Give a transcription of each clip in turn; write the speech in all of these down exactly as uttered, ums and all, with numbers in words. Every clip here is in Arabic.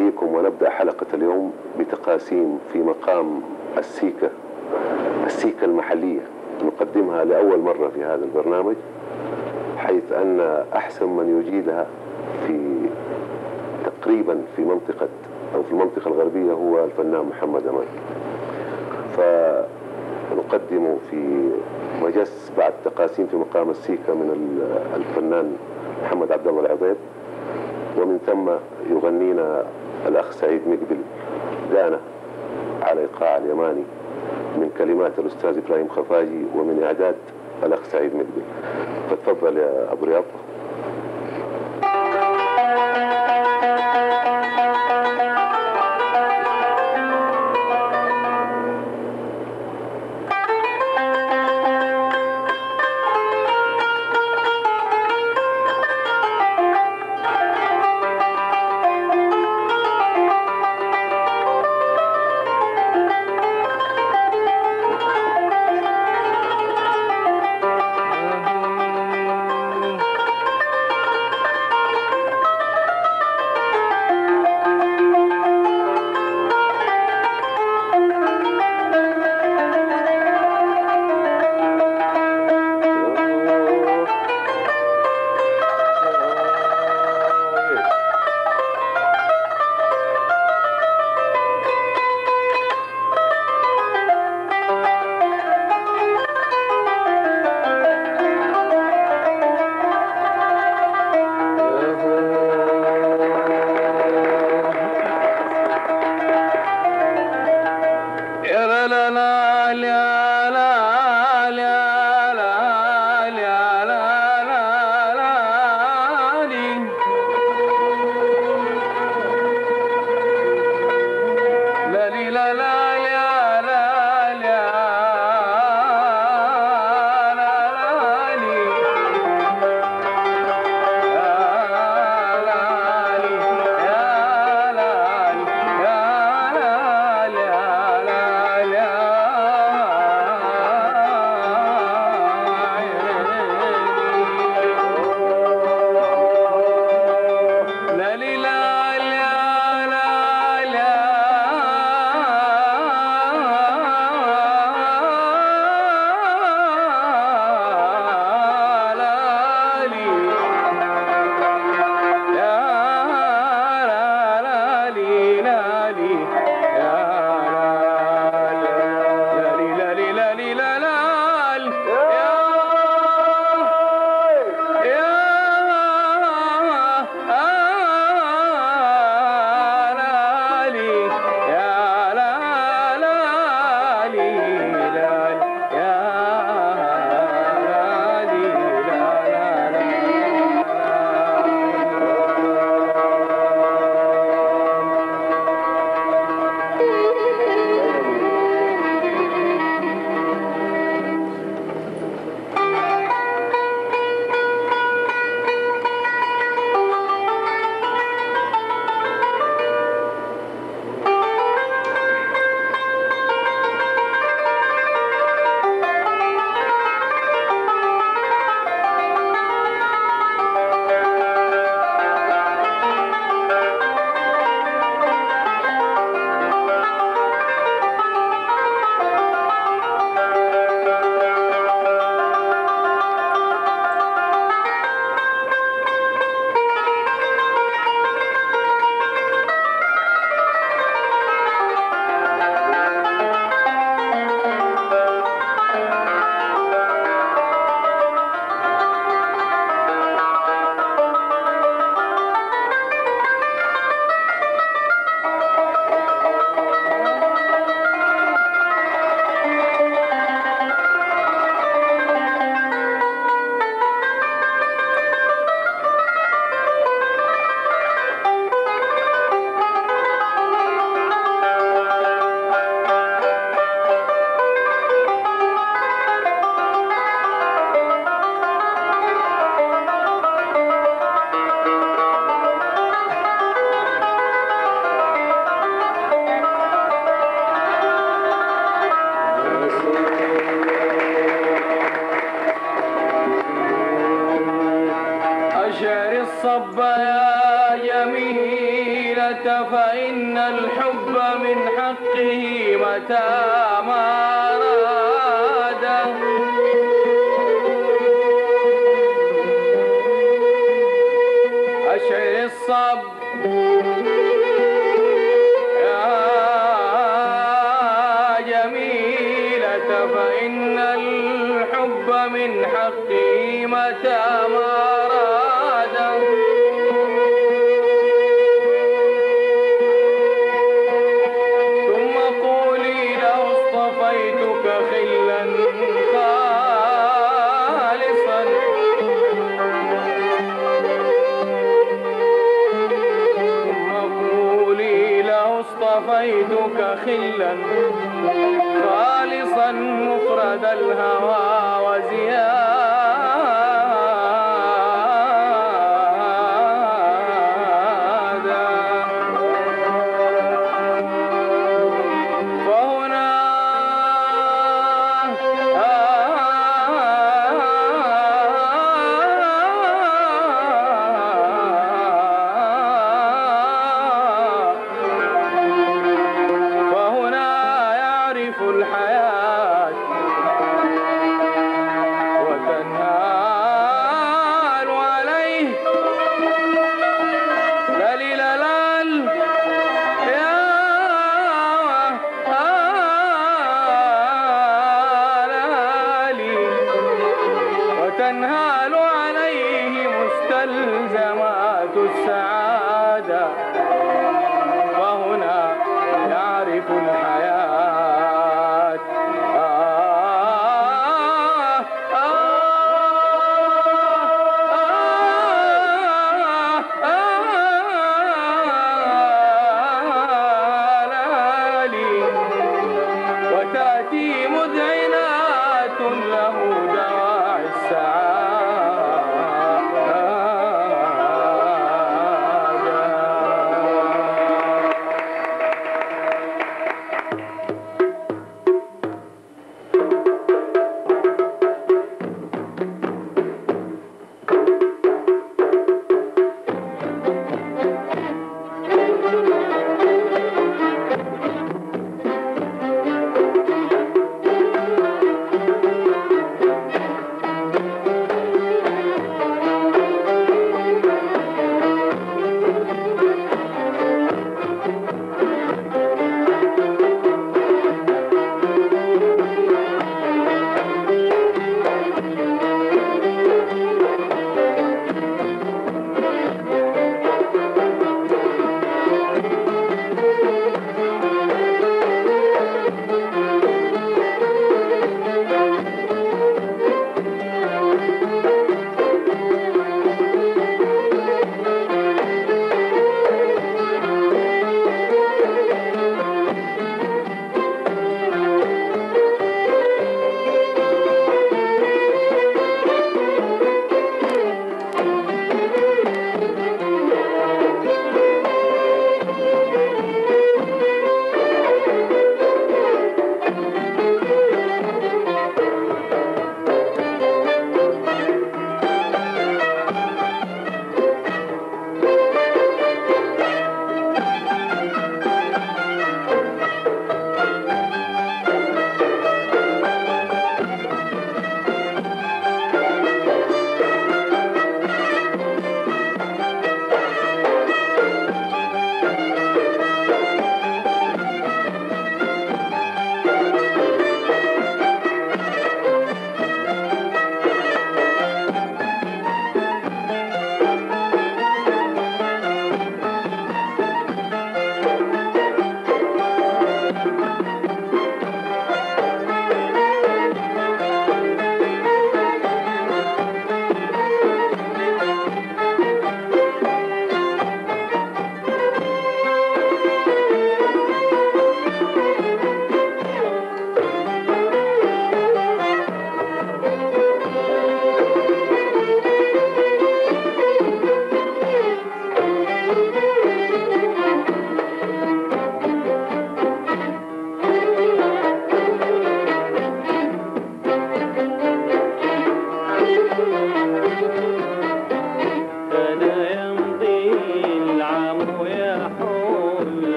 نحييكم ونبدأ حلقة اليوم بتقاسيم في مقام السيكة السيكة المحلية نقدمها لأول مرة في هذا البرنامج، حيث أن أحسن من يجيدها في تقريبا في منطقة أو في المنطقة الغربية هو الفنان محمد أمان. فنقدم في مجس بعد تقاسيم في مقام السيكة من الفنان محمد عبد الله العضيب، ومن ثم يغنينا الأخ سعيد مقبل دانا على إيقاع اليماني من كلمات الأستاذ إبراهيم خفاجي ومن إعداد الأخ سعيد مقبل. فتفضل يا أبو رياض. فإن الحب من حقه متى ما أراد أشعل الصبر يا جميلة فإن الحب من حقه متى ما أراد ثم قولي لو اصطفيتك خلا خالصا ثم قولي لو اصطفيتك خلا خالصا مفرد الهوى وزيادة فهنا فهنا يعرف الحياة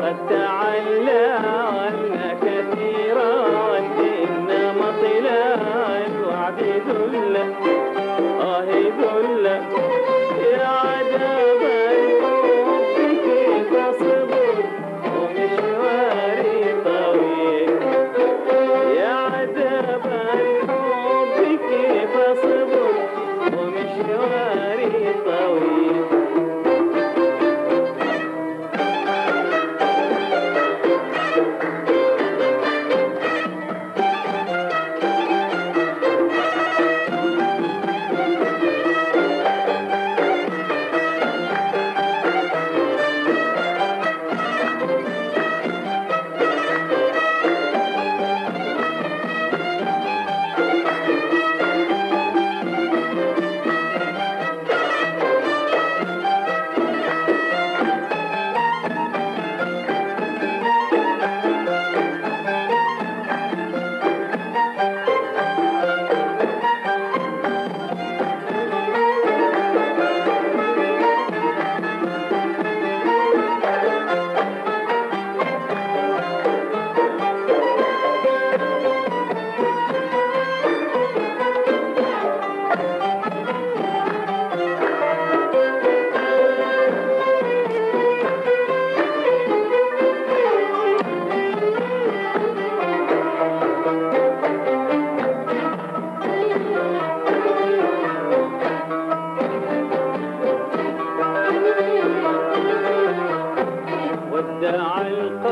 قد تعلمنا كثيرا إن مطلع الوعد ذل آه ذل يا عذاب الحب كيف صبر ومشواري طويل يا عذاب الحب كيف صبر ومشواري طويل ودع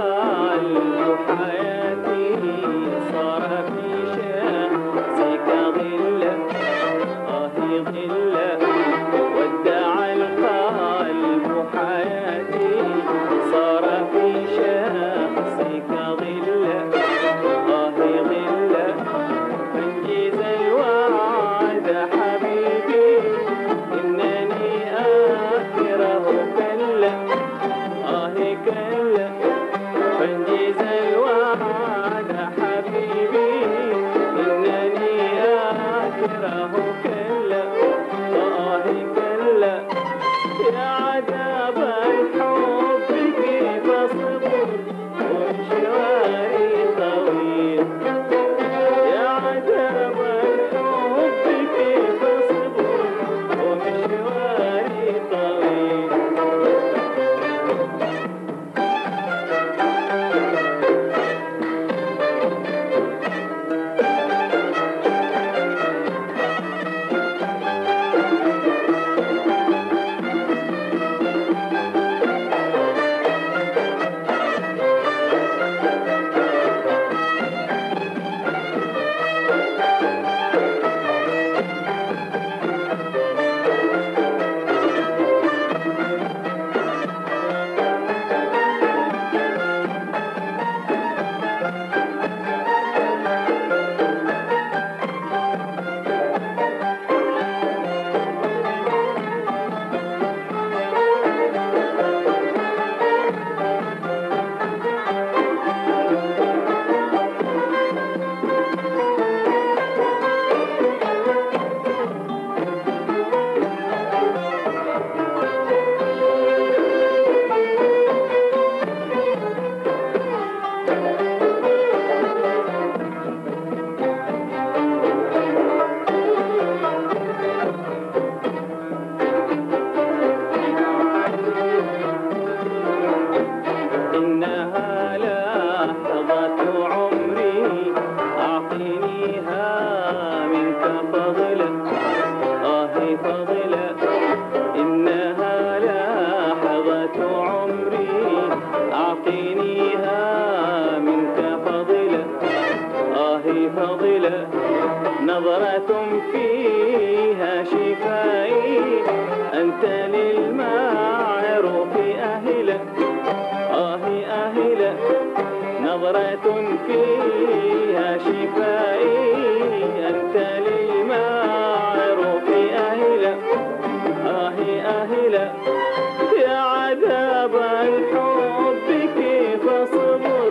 القلب حياتي صار في شمسك ظلة آه ظلة ودع القلب حياتي صار في شمسك ظلة آه ظلة فانجز الوعد حبيبي إنني آخره كلا آه كلا فانجز الوعد حبيبي إنني آكره كلا آه كلا يا عذاب الحب كيف صبر ومشواري طويل يا عذاب الحب كيف صبر ومشواري طويل إنها لحظة عمري أعطينيها منك فضلا آه فضلا إنها لحظة عمري أعطينيها منك فضلا آه فضلا نظرة فيها شفائي أنت للمعروف أهلا آه أهلا نظرة فيها شفائي أنت للمعروف أهلا آه أهلا يا عذاب الحب كيف صبر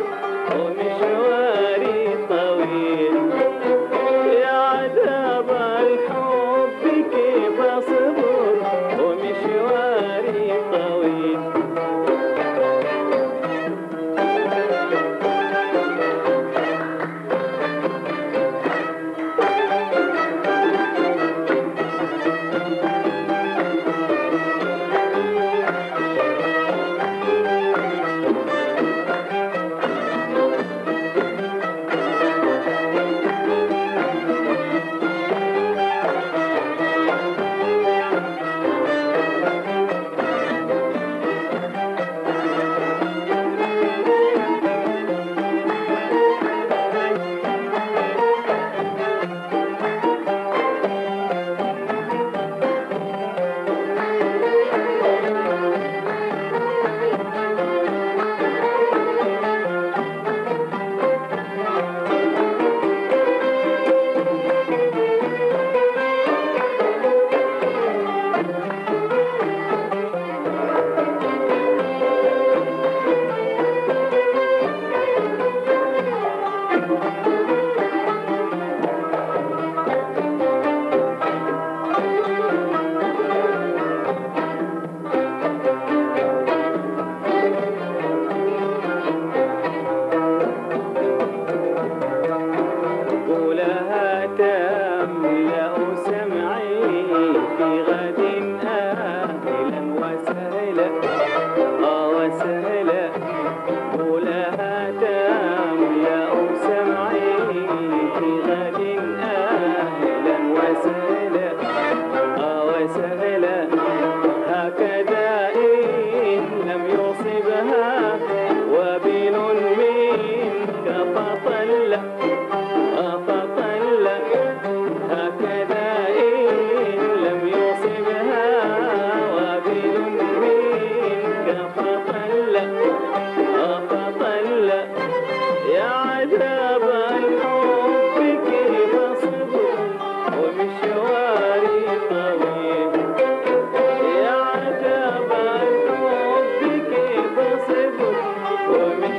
ومشواري طويل يا عذاب الحب كيف صبر ومشواري طويل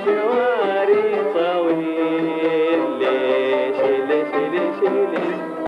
مشواري طويل ليش ليش ليش ليش